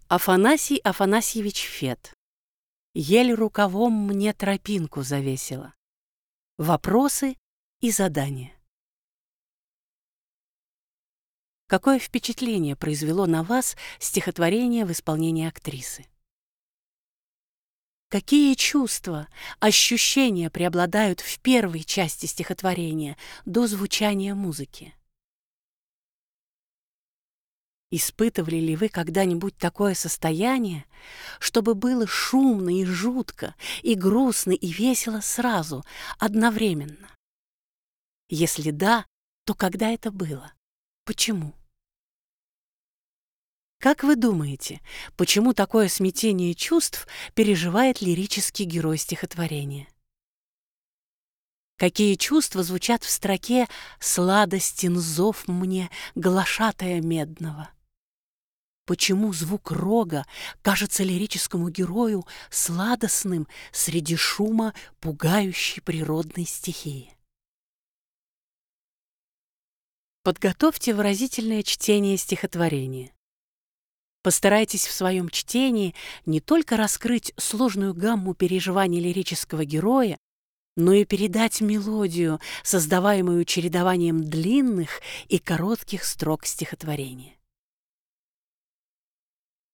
Афанасий Афанасьевич Фет. Ель рукавом мне тропинку завесила. Вопросы и задания. Какое впечатление произвело на вас стихотворение в исполнении актрисы? Какие чувства, ощущения преобладают в первой части стихотворения до звучания музыки? Испытывали ли вы когда-нибудь такое состояние, чтобы было шумно и жутко, и грустно, и весело сразу, одновременно? Если да, то когда это было? Почему? Как вы думаете, почему такое смятение чувств переживает лирический герой стихотворения? Какие чувства звучат в строке «Сладостен зов мне глашатая медного»? Почему звук рога кажется лирическому герою сладостным среди шума пугающей природной стихии? Подготовьте выразительное чтение стихотворения. Постарайтесь в своем чтении не только раскрыть сложную гамму переживаний лирического героя, но и передать мелодию, создаваемую чередованием длинных и коротких строк стихотворения.